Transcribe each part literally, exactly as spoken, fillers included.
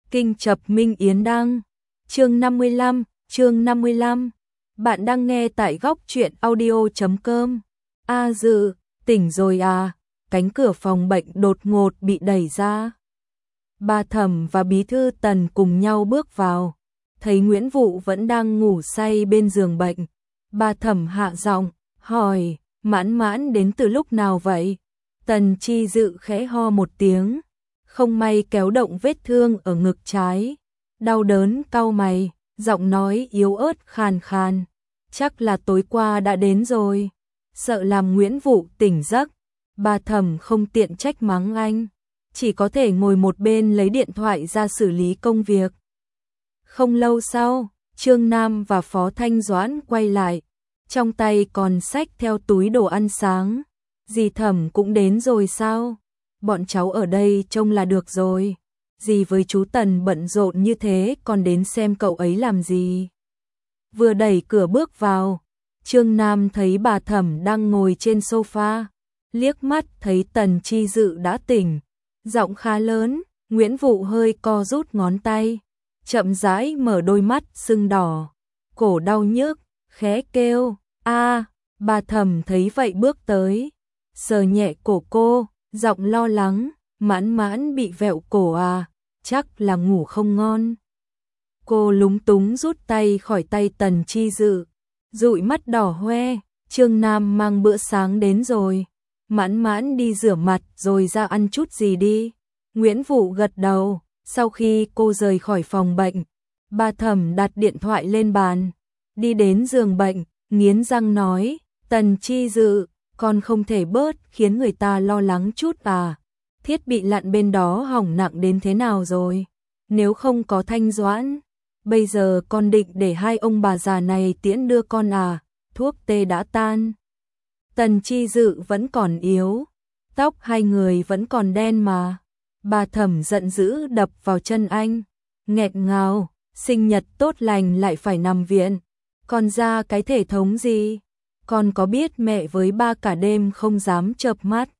Kinh Chập Minh Yến Đăng. Chương năm mươi lăm, chương năm mươi lăm. Bạn đang nghe tại góc truyện audio chấm com. A Dự, tỉnh rồi à? Cánh cửa phòng bệnh đột ngột bị đẩy ra. Bà Thẩm và bí thư Tần cùng nhau bước vào, thấy Nguyễn Vụ vẫn đang ngủ say bên giường bệnh. Bà Thẩm hạ giọng, hỏi, Mãn Mãn đến từ lúc nào vậy? Tần Chi Dự khẽ ho một tiếng, không may kéo động vết thương ở ngực trái. Đau đớn cau mày, giọng nói yếu ớt khàn khàn. Chắc là tối qua đã đến rồi. Sợ làm Nguyễn Vụ tỉnh giấc, bà Thẩm không tiện trách mắng anh, chỉ có thể ngồi một bên lấy điện thoại ra xử lý công việc. Không lâu sau, Trương Nam và Phó Thanh Doãn quay lại, trong tay còn xách theo túi đồ ăn sáng. Dì Thẩm cũng đến rồi sao? Bọn cháu ở đây trông là được rồi. Dì với chú Tần bận rộn như thế còn đến xem cậu ấy làm gì? Vừa đẩy cửa bước vào, Trương Nam thấy bà Thẩm đang ngồi trên sofa, liếc mắt thấy Tần Chi Dự đã tỉnh, giọng khá lớn. Nguyễn Vụ hơi co rút ngón tay, chậm rãi mở đôi mắt sưng đỏ, cổ đau nhức, khẽ kêu, a. Bà Thẩm thấy vậy bước tới, sờ nhẹ cổ cô, giọng lo lắng, Mãn Mãn bị vẹo cổ à, chắc là ngủ không ngon. Cô lúng túng rút tay khỏi tay Tần Chi Dự, dụi mắt đỏ hoe. Trương Nam mang bữa sáng đến rồi, Mãn Mãn đi rửa mặt rồi ra ăn chút gì đi. Nguyễn Vụ gật đầu. Sau khi cô rời khỏi phòng bệnh, bà Thẩm đặt điện thoại lên bàn, đi đến giường bệnh, nghiến răng nói, Tần Chi Dự, con không thể bớt khiến người ta lo lắng chút à? Thiết bị lặn bên đó hỏng nặng đến thế nào rồi? Nếu không có Thanh Doãn, bây giờ con định để hai ông bà già này tiễn đưa con à? Thuốc tê đã tan. Tần Chi Dự vẫn còn yếu, tóc hai người vẫn còn đen mà. Bà Thẩm giận dữ đập vào chân anh, nghẹt ngào, sinh nhật tốt lành lại phải nằm viện, còn ra cái thể thống gì? Con có biết mẹ với ba cả đêm không dám chợp mắt,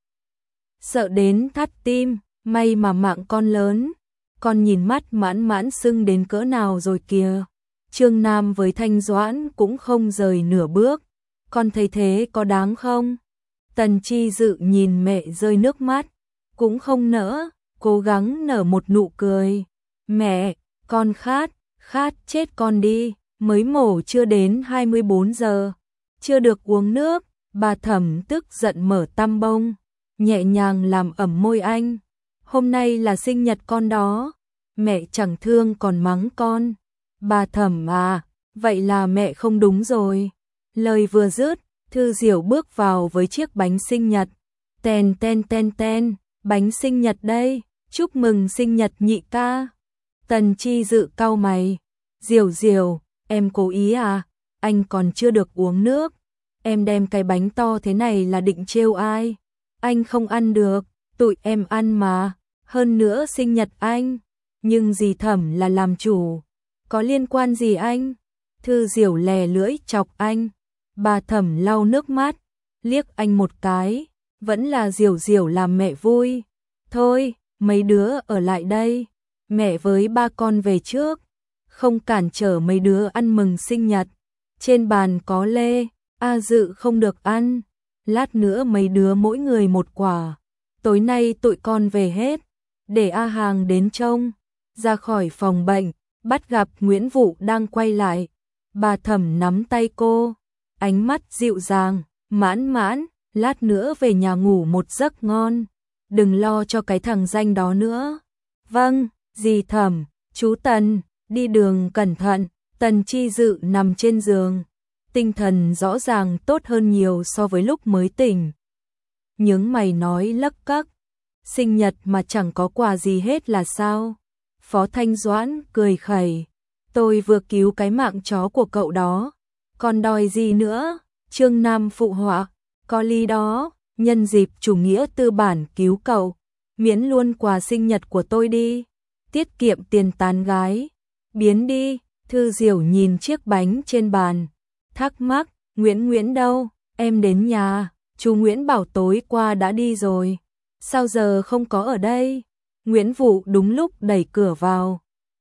sợ đến thắt tim, may mà mạng con lớn. Con nhìn mắt Mãn Mãn sưng đến cỡ nào rồi kìa. Trương Nam với Thanh Doãn cũng không rời nửa bước, con thấy thế có đáng không? Tần Chi Dự nhìn mẹ rơi nước mắt, cũng không nỡ, cố gắng nở một nụ cười. Mẹ, con khát, khát chết con đi, mới mổ chưa đến hai mươi bốn giờ, chưa được uống nước. Bà Thẩm tức giận mở tăm bông, nhẹ nhàng làm ẩm môi anh. Hôm nay là sinh nhật con đó, mẹ chẳng thương còn mắng con. Bà Thẩm à, vậy là mẹ không đúng rồi. Lời vừa dứt, Thư Diểu bước vào với chiếc bánh sinh nhật. Ten ten ten ten, bánh sinh nhật đây, chúc mừng sinh nhật nhị ca. Tần Chi Dự cau mày, Diểu Diểu, em cố ý à? Anh còn chưa được uống nước, em đem cái bánh to thế này là định trêu ai? Anh không ăn được, tụi em ăn mà, hơn nữa sinh nhật anh. Nhưng dì Thẩm là làm chủ, có liên quan gì anh? Thư Diểu lè lưỡi chọc anh. Bà Thẩm lau nước mắt, liếc anh một cái, vẫn là Diểu Diểu làm mẹ vui. Thôi, mấy đứa ở lại đây, mẹ với ba con về trước, không cản trở mấy đứa ăn mừng sinh nhật. Trên bàn có lê, A Dự không được ăn, lát nữa mấy đứa mỗi người một quả. Tối nay tụi con về hết, để A Hàng đến trông. Ra khỏi phòng bệnh, bắt gặp Nguyễn Vụ đang quay lại. Bà Thẩm nắm tay cô, ánh mắt dịu dàng, Mãn Mãn, lát nữa về nhà ngủ một giấc ngon, đừng lo cho cái thằng danh đó nữa. Vâng, dì Thẩm. Chú Tần, đi đường cẩn thận. Tần Chi Dự nằm trên giường, tinh thần rõ ràng tốt hơn nhiều so với lúc mới tỉnh. Nhướng mày nói lấc cấc, sinh nhật mà chẳng có quà gì hết là sao? Phó Thanh Doãn cười khẩy, tôi vừa cứu cái mạng chó của cậu đó, còn đòi gì nữa? Trương Nam phụ họa, có lý đó, nhân dịp chủ nghĩa tư bản cứu cậu, miễn luôn quà sinh nhật của tôi đi, tiết kiệm tiền tán gái. Biến đi. Thư Diểu nhìn chiếc bánh trên bàn, thắc mắc, Nguyễn Nguyễn đâu? Em đến nhà, chú Nguyễn bảo tối qua đã đi rồi, sao giờ không có ở đây? Nguyễn Vụ đúng lúc đẩy cửa vào,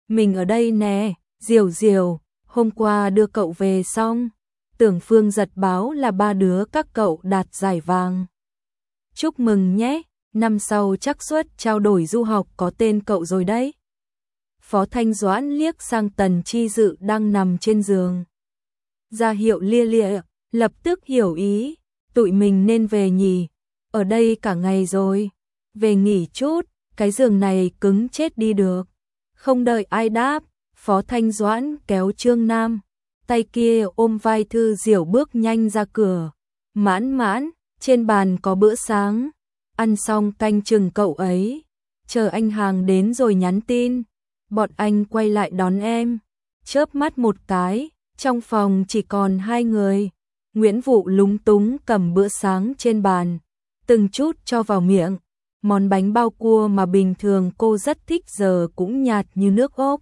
Mình ở đây nè, Diều Diều, hôm qua đưa cậu về xong. Tưởng Phương giật báo là ba đứa các cậu đạt giải vàng. Chúc mừng nhé, năm sau chắc suất trao đổi du học có tên cậu rồi đấy. Phó Thanh Doãn liếc sang Tần Chi Dự đang nằm trên giường. Ra hiệu lia lịa, lập tức hiểu ý, tụi mình nên về nhỉ, ở đây cả ngày rồi, về nghỉ chút, cái giường này cứng chết đi được. Không đợi ai đáp, Phó Thanh Doãn kéo Trương Nam, tay kia ôm vai Thư Diểu bước nhanh ra cửa. Mãn mãn, trên bàn có bữa sáng, ăn xong canh chừng cậu ấy, chờ anh hàng đến rồi nhắn tin, bọn anh quay lại đón em. Chớp mắt một cái, trong phòng chỉ còn hai người. Nguyễn Vụ lúng túng cầm bữa sáng trên bàn, từng chút cho vào miệng. Món bánh bao cua mà bình thường cô rất thích giờ cũng nhạt như nước ốp.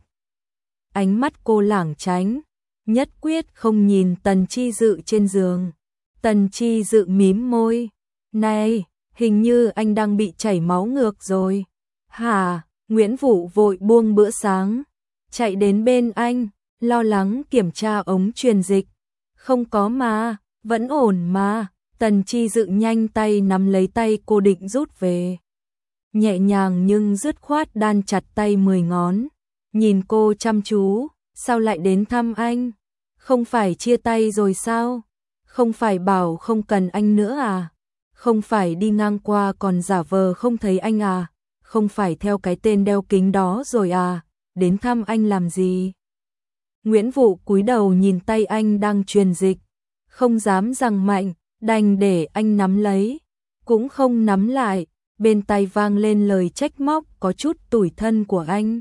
Ánh mắt cô lảng tránh, nhất quyết không nhìn Tần Chi Dự trên giường. Tần Chi Dự mím môi, này, hình như anh đang bị chảy máu ngược rồi. Hả? Nguyễn Vụ vội buông bữa sáng, chạy đến bên anh, lo lắng kiểm tra ống truyền dịch. Không có mà, vẫn ổn mà. Tần Chi Dự nhanh tay nắm lấy tay cô định rút về. Nhẹ nhàng nhưng dứt khoát đan chặt tay mười ngón. Nhìn cô chăm chú, sao lại đến thăm anh? Không phải chia tay rồi sao? Không phải bảo không cần anh nữa à? Không phải đi ngang qua còn giả vờ không thấy anh à? Không phải theo cái tên đeo kính đó rồi à? Đến thăm anh làm gì? Nguyễn Vụ cúi đầu nhìn tay anh đang truyền dịch, không dám giằng mạnh, đành để anh nắm lấy, cũng không nắm lại. Bên tai vang lên lời trách móc có chút tủi thân của anh.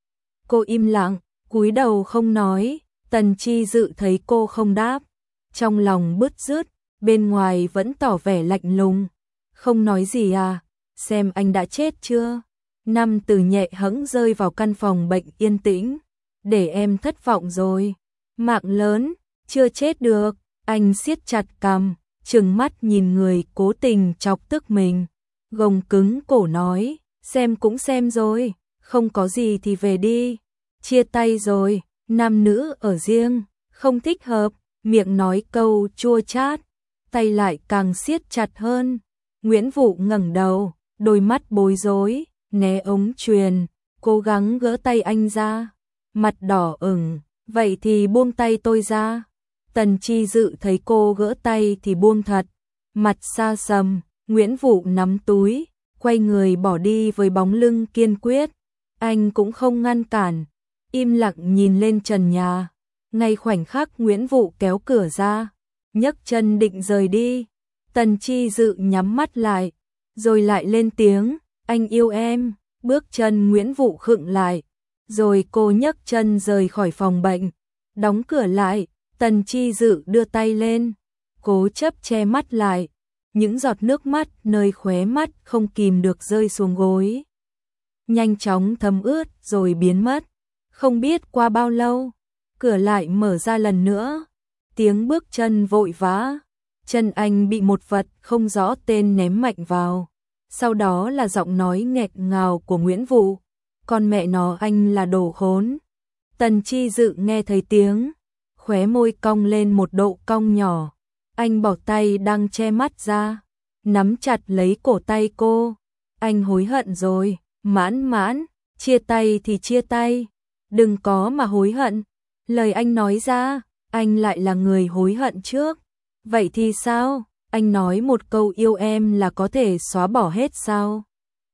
Cô im lặng, cúi đầu không nói. Tần Chi Dự thấy cô không đáp, trong lòng bứt rứt, bên ngoài vẫn tỏ vẻ lạnh lùng. Không nói gì à? Xem anh đã chết chưa? Năm từ nhẹ hẫng rơi vào căn phòng bệnh yên tĩnh. Để em thất vọng rồi. Mạng lớn, chưa chết được. Anh siết chặt cằm, trừng mắt nhìn người cố tình chọc tức mình. Gồng cứng cổ nói, xem cũng xem rồi, không có gì thì về đi. Chia tay rồi, nam nữ ở riêng, không thích hợp. Miệng nói câu chua chát, tay lại càng siết chặt hơn. Nguyễn Vụ ngẩng đầu, đôi mắt bối rối, né ống truyền, cố gắng gỡ tay anh ra. Mặt đỏ ửng, vậy thì buông tay tôi ra. Tần Chi Dự thấy cô gỡ tay thì buông thật, mặt xa sầm. Nguyễn Vụ nắm túi, quay người bỏ đi với bóng lưng kiên quyết. Anh cũng không ngăn cản, im lặng nhìn lên trần nhà. Ngay khoảnh khắc Nguyễn Vụ kéo cửa ra, nhấc chân định rời đi. Tần Chi Dự nhắm mắt lại, rồi lại lên tiếng, anh yêu em. Bước chân Nguyễn Vụ khựng lại, rồi cô nhấc chân rời khỏi phòng bệnh, đóng cửa lại. Tần Chi Dự đưa tay lên, cố chấp che mắt lại. Những giọt nước mắt nơi khóe mắt không kìm được rơi xuống gối, nhanh chóng thấm ướt rồi biến mất. Không biết qua bao lâu, cửa lại mở ra lần nữa. Tiếng bước chân vội vã, chân anh bị một vật không rõ tên ném mạnh vào. Sau đó là giọng nói nghẹt ngào của Nguyễn Vụ, con mẹ nó anh là đồ khốn. Tần Chi Dự nghe thấy tiếng, khóe môi cong lên một độ cong nhỏ. Anh bỏ tay đang che mắt ra, nắm chặt lấy cổ tay cô. Anh hối hận rồi, mãn mãn, chia tay thì chia tay, đừng có mà hối hận. Lời anh nói ra, anh lại là người hối hận trước. Vậy thì sao? Anh nói một câu yêu em là có thể xóa bỏ hết sao?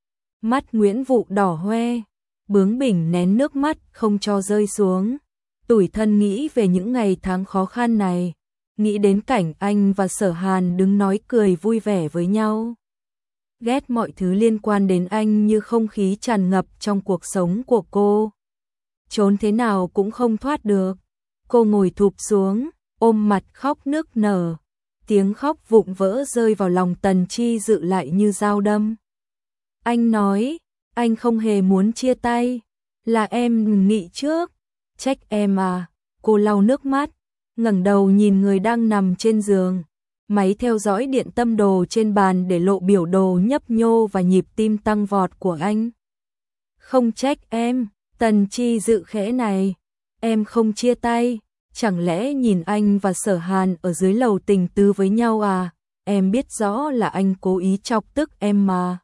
Mắt Nguyễn Vụ đỏ hoe, bướng bỉnh nén nước mắt không cho rơi xuống. Tủi thân nghĩ về những ngày tháng khó khăn này, nghĩ đến cảnh anh và Sở Hàn đứng nói cười vui vẻ với nhau. Ghét mọi thứ liên quan đến anh như không khí tràn ngập trong cuộc sống của cô. Trốn thế nào cũng không thoát được. Cô ngồi thụp xuống, ôm mặt khóc nức nở. Tiếng khóc vụn vỡ rơi vào lòng Tần Chi Dự lại như dao đâm. Anh nói, anh không hề muốn chia tay, là em nghĩ trước. Trách em à? Cô lau nước mắt, ngẩng đầu nhìn người đang nằm trên giường. Máy theo dõi điện tâm đồ trên bàn để lộ biểu đồ nhấp nhô và nhịp tim tăng vọt của anh. Không trách em, Tần Chi Dự khẽ này, em không chia tay, chẳng lẽ nhìn anh và Sở Hàn ở dưới lầu tình tứ với nhau à? Em biết rõ là anh cố ý chọc tức em mà.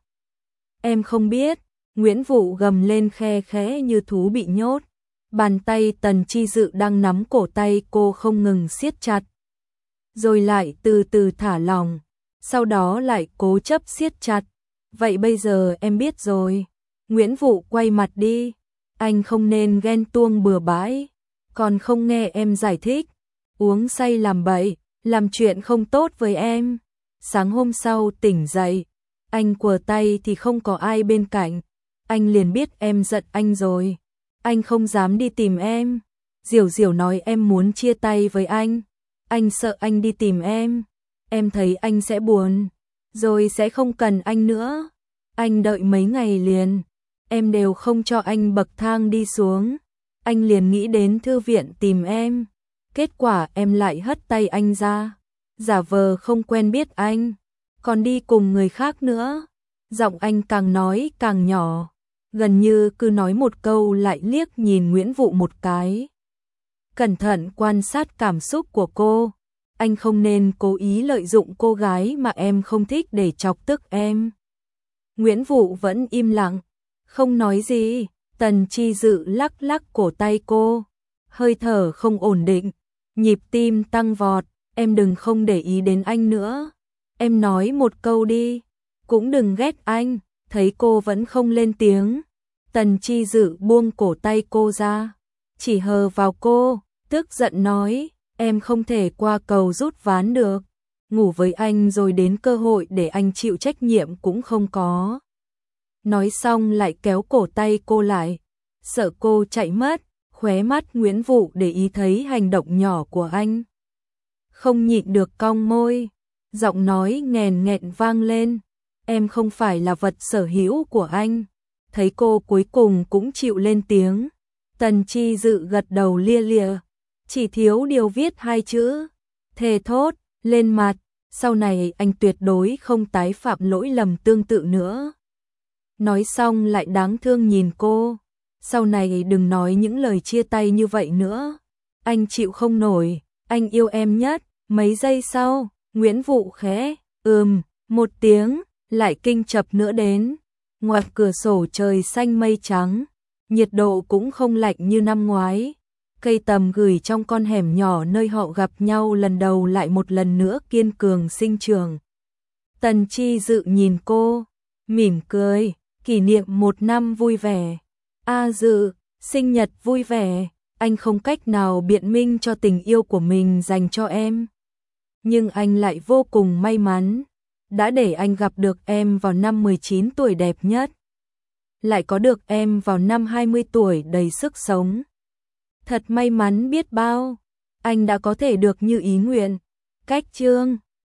Em không biết. Nguyễn Vũ gầm lên khe khẽ như thú bị nhốt. Bàn tay Tần Chi Dự đang nắm cổ tay cô không ngừng siết chặt. Rồi lại từ từ thả lỏng. Sau đó lại cố chấp siết chặt. Vậy bây giờ em biết rồi. Nguyễn Vũ quay mặt đi. Anh không nên ghen tuông bừa bãi. Còn không nghe em giải thích. Uống say làm bậy, làm chuyện không tốt với em. Sáng hôm sau tỉnh dậy, anh quờ tay thì không có ai bên cạnh. Anh liền biết em giận anh rồi. Anh không dám đi tìm em. Diểu Diểu nói em muốn chia tay với anh. Anh sợ anh đi tìm em. Em thấy anh sẽ buồn, rồi sẽ không cần anh nữa. Anh đợi mấy ngày liền, em đều không cho anh bậc thang đi xuống. Anh liền nghĩ đến thư viện tìm em. Kết quả em lại hất tay anh ra, giả vờ không quen biết anh, còn đi cùng người khác nữa. Giọng anh càng nói càng nhỏ, gần như cứ nói một câu lại liếc nhìn Nguyễn Vũ một cái. Cẩn thận quan sát cảm xúc của cô. Anh không nên cố ý lợi dụng cô gái mà em không thích để chọc tức em. Nguyễn Vũ vẫn im lặng, không nói gì. Tần Chi Dự lắc lắc cổ tay cô, hơi thở không ổn định, nhịp tim tăng vọt. Em đừng không để ý đến anh nữa. Em nói một câu đi, cũng đừng ghét anh. Thấy cô vẫn không lên tiếng, Tần Chi Dự buông cổ tay cô ra, chỉ hờ vào cô, tức giận nói, em không thể qua cầu rút ván được. Ngủ với anh rồi đến cơ hội để anh chịu trách nhiệm cũng không có. Nói xong lại kéo cổ tay cô lại, sợ cô chạy mất. Khóe mắt Nguyễn Vũ để ý thấy hành động nhỏ của anh, không nhịn được cong môi, giọng nói nghèn nghẹn vang lên, em không phải là vật sở hữu của anh. Thấy cô cuối cùng cũng chịu lên tiếng, Tần Chi Dự gật đầu lia lịa, chỉ thiếu điều viết hai chữ, thề thốt, lên mặt, sau này anh tuyệt đối không tái phạm lỗi lầm tương tự nữa. Nói xong lại đáng thương nhìn cô, sau này đừng nói những lời chia tay như vậy nữa. Anh chịu không nổi, anh yêu em nhất. Mấy giây sau, Nguyễn Vũ khẽ, ừm, một tiếng, lại kinh chập nữa đến. Ngoài cửa sổ trời xanh mây trắng, nhiệt độ cũng không lạnh như năm ngoái. Cây tầm gửi trong con hẻm nhỏ nơi họ gặp nhau lần đầu lại một lần nữa kiên cường sinh trưởng. Tần Chi Dự nhìn cô, mỉm cười, kỷ niệm một năm vui vẻ. A Dự, sinh nhật vui vẻ. Anh không cách nào biện minh cho tình yêu của mình dành cho em, nhưng anh lại vô cùng may mắn, đã để anh gặp được em vào năm mười chín tuổi đẹp nhất, lại có được em vào năm hai mươi tuổi đầy sức sống. Thật may mắn biết bao, anh đã có thể được như ý nguyện. Cách chương